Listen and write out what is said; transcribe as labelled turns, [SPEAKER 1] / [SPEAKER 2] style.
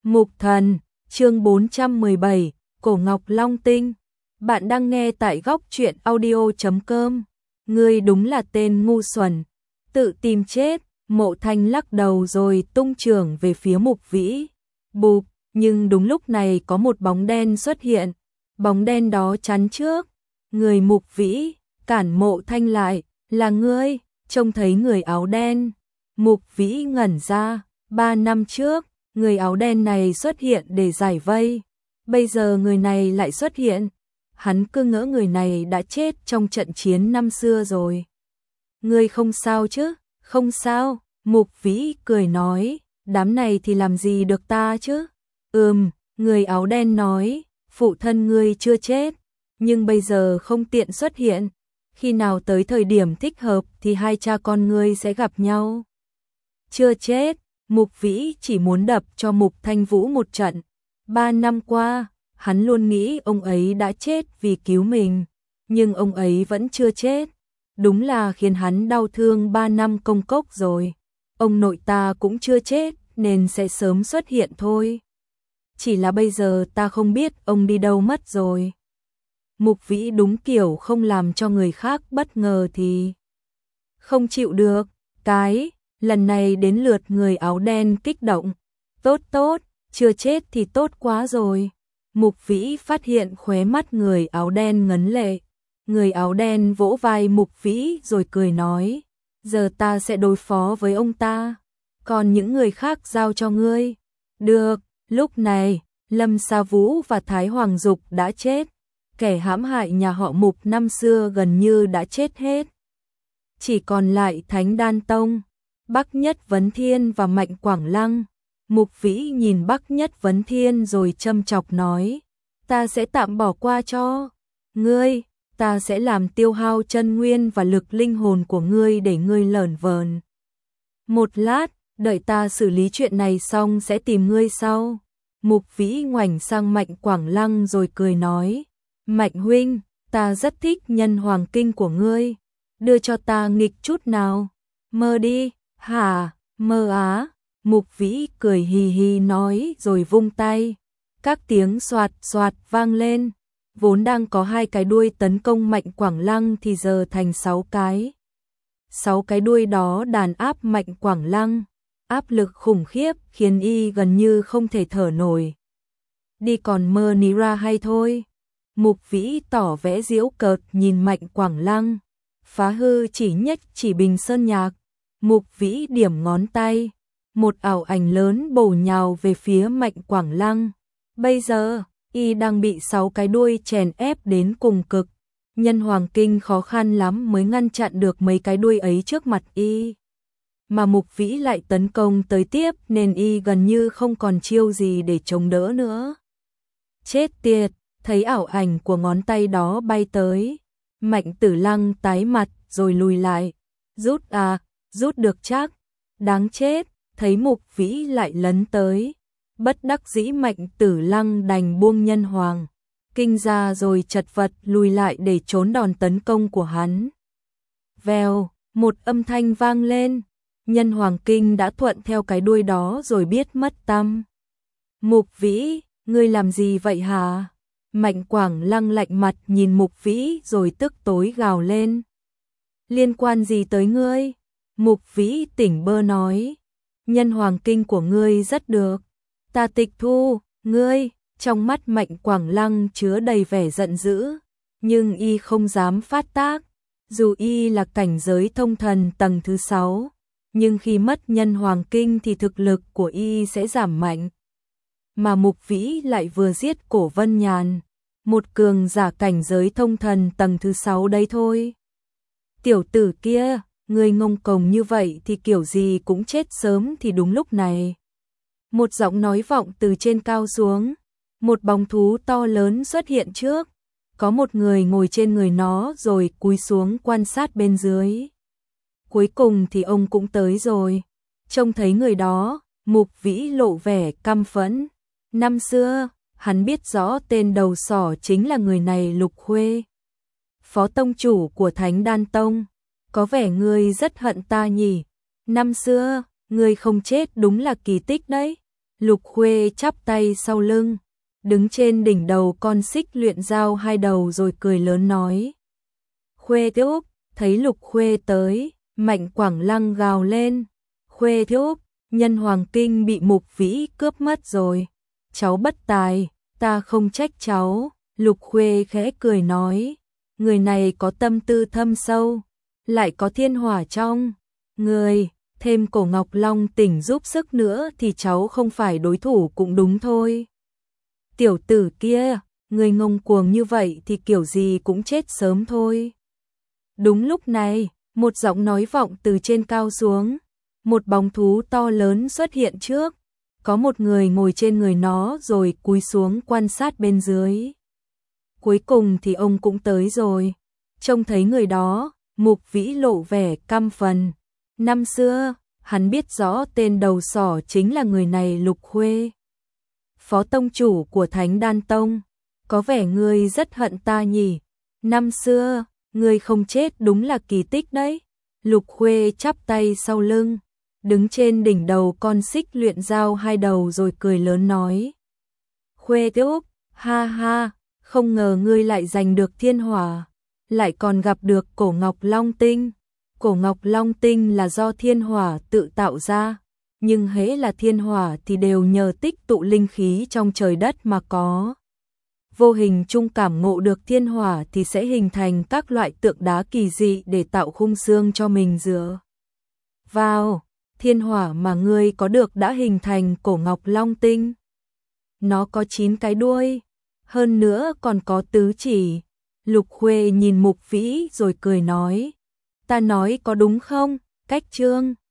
[SPEAKER 1] Mục Thần, chương 417, Cổ Ngọc Long Tinh. Bạn đang nghe tại góc truyện audio.com. Ngươi đúng là tên ngu xuẩn, tự tìm chết. Mộ Thanh lắc đầu rồi tung chưởng về phía Mục Vĩ. Bụp, nhưng đúng lúc này có một bóng đen xuất hiện. Bóng đen đó chắn trước người Mục Vĩ, cản Mộ Thanh lại. Là ngươi? Trông thấy người áo đen, Mục Vĩ ngẩn ra. 3 năm trước, người áo đen này xuất hiện để giải vây. Bây giờ người này lại xuất hiện. Hắn cứ ngỡ người này đã chết trong trận chiến năm xưa rồi. Ngươi không sao chứ? Không sao, Mục Vĩ cười nói, đám này thì làm gì được ta chứ? Người áo đen nói, phụ thân ngươi chưa chết, nhưng bây giờ không tiện xuất hiện. Khi nào tới thời điểm thích hợp thì hai cha con ngươi sẽ gặp nhau. Chưa chết, Mục Vĩ chỉ muốn đập cho Mục Thanh Vũ một trận. 3 năm qua, hắn luôn nghĩ ông ấy đã chết vì cứu mình, nhưng ông ấy vẫn chưa chết. Đúng là khiến hắn đau thương 3 năm công cốc rồi. Ông nội ta cũng chưa chết nên sẽ sớm xuất hiện thôi. Chỉ là bây giờ ta không biết ông đi đâu mất rồi. Mục Vĩ đúng kiểu không làm cho người khác bất ngờ thì không chịu được. Lần này đến lượt người áo đen kích động. Tốt, chưa chết thì tốt quá rồi. Mục Vĩ phát hiện khóe mắt người áo đen ngấn lệ. Người áo đen vỗ vai Mục Vĩ rồi cười nói, giờ ta sẽ đối phó với ông ta, còn những người khác giao cho ngươi. Được, lúc này, Lâm Sa Vũ và Thái Hoàng Dục đã chết. Kẻ hãm hại nhà họ Mục năm xưa gần như đã chết hết. Chỉ còn lại Thánh Đan Tông, Bắc Nhất Vấn Thiên và Mạnh Quảng Lăng. Mục Vĩ nhìn Bắc Nhất Vấn Thiên rồi châm chọc nói, ta sẽ tạm bỏ qua cho ngươi, ta sẽ làm tiêu hao chân nguyên và lực linh hồn của ngươi để ngươi lởn vởn. Một lát, đợi ta xử lý chuyện này xong sẽ tìm ngươi sau. Mục Vĩ ngoảnh sang Mạnh Quảng Lăng rồi cười nói, Mạnh huynh, ta rất thích nhân hoàng kinh của ngươi, đưa cho ta nghịch chút nào. Mơ đi. Hả, mơ á? Mục Vĩ cười hì hì nói rồi vung tay. Các tiếng xoạt xoạt vang lên. Vốn đang có 2 cái đuôi tấn công Mạnh Quảng Lăng thì giờ thành 6 cái. 6 cái đuôi đó đàn áp Mạnh Quảng Lăng. Áp lực khủng khiếp khiến y gần như không thể thở nổi. Đi còn mơ ní ra hay thôi. Mục Vĩ tỏ vẻ giễu cợt nhìn Mạnh Quảng Lăng. Phá hư chỉ nhất chỉ bình sơn nhạc. Mục Vĩ điểm ngón tay. Một ảo ảnh lớn bổ nhào về phía Mạnh Quảng Lăng. Bây giờ, y đang bị 6 cái đuôi chèn ép đến cùng cực. Nhân hoàng kinh khó khăn lắm mới ngăn chặn được mấy cái đuôi ấy trước mặt y. Mà Mục Vĩ lại tấn công tới tiếp nên y gần như không còn chiêu gì để chống đỡ nữa. Chết tiệt, thấy ảo ảnh của ngón tay đó bay tới. Mạnh Tử Lăng tái mặt rồi lùi lại. Rút được chắc. Đáng chết, thấy Mục Vĩ lại lấn tới. Bất đắc dĩ Mạnh Tử Lăng đành buông nhân hoàng kinh ra rồi chật vật lùi lại để trốn đòn tấn công của hắn. Vèo, một âm thanh vang lên. Nhân hoàng kinh đã thuận theo cái đuôi đó rồi biết mất tăm. Mục Vĩ, ngươi làm gì vậy hả? Mạnh Quảng Lăng lạnh mặt nhìn Mục Vĩ rồi tức tối gào lên. Liên quan gì tới ngươi? Mục Vĩ tỉnh bơ nói. Nhân hoàng kinh của ngươi rất được. Ta tịch thu, ngươi. Trong mắt Mạnh Quảng Lăng chứa đầy vẻ giận dữ. Nhưng y không dám phát tác. Dù y là cảnh giới thông thần tầng thứ 6. Nhưng khi mất nhân hoàng kinh thì thực lực của y sẽ giảm mạnh. Mà Mục Vĩ lại vừa giết Cổ Vân Nhàn. Một cường giả cảnh giới thông thần tầng thứ 6 đấy thôi. Tiểu tử kia, người ngông cuồng như vậy thì kiểu gì cũng chết sớm thì đúng lúc này. Một giọng nói vọng từ trên cao xuống. Một bóng thú to lớn xuất hiện trước. Có một người ngồi trên người nó rồi cúi xuống quan sát bên dưới. Cuối cùng thì ông cũng tới rồi. Trông thấy người đó, Mục Vĩ lộ vẻ căm phẫn. Năm xưa, hắn biết rõ tên đầu sỏ chính là người này Lục Khuê. Phó tông chủ của Thánh Đan Tông. Có vẻ ngươi rất hận ta nhỉ? Năm xưa, ngươi không chết đúng là kỳ tích đấy. Lục Khuê chắp tay sau lưng, đứng trên đỉnh đầu con xích luyện dao hai đầu rồi cười lớn nói. Khuê thúc, thấy Lục Khuê tới, Mạnh Quảng Lăng gào lên. Khuê thúc, Nhân Hoàng Kinh bị Mục Vĩ cướp mất rồi. Cháu bất tài, ta không trách cháu. Lục Khuê khẽ cười nói, người này có tâm tư thâm sâu, lại có thiên hỏa trong người, thêm Cổ Ngọc Long tỉnh giúp sức nữa thì cháu không phải đối thủ cũng đúng thôi. Tiểu tử kia, người ngông cuồng như vậy thì kiểu gì cũng chết sớm thôi. Đúng lúc này, một giọng nói vọng từ trên cao xuống, một bóng thú to lớn xuất hiện trước, có một người ngồi trên người nó rồi cúi xuống quan sát bên dưới. Cuối cùng thì ông cũng tới rồi. Trông thấy người đó, Mục Vĩ lộ vẻ căm phẫn. Năm xưa, hắn biết rõ tên đầu sỏ chính là người này Lục Khuê, phó tông chủ của Thánh Đan Tông. Có vẻ ngươi rất hận ta nhỉ? Năm xưa, ngươi không chết đúng là kỳ tích đấy. Lục Khuê chắp tay sau lưng, đứng trên đỉnh đầu con xích luyện dao hai đầu rồi cười lớn nói. Khuê thúc, ha ha, không ngờ ngươi lại giành được thiên hỏa, lại còn gặp được Cổ Ngọc Long Tinh. Cổ Ngọc Long Tinh là do thiên hỏa tự tạo ra, nhưng hễ là thiên hỏa thì đều nhờ tích tụ linh khí trong trời đất mà có. Vô hình chung cảm ngộ được thiên hỏa thì sẽ hình thành các loại tượng đá kỳ dị để tạo khung xương cho mình dựa vào. Thiên hỏa mà ngươi có được đã hình thành Cổ Ngọc Long Tinh. Nó có 9 cái đuôi, hơn nữa còn có tứ chỉ. Lục Khuê nhìn Mục Vĩ rồi cười nói, ta nói có đúng không, Cách Trương?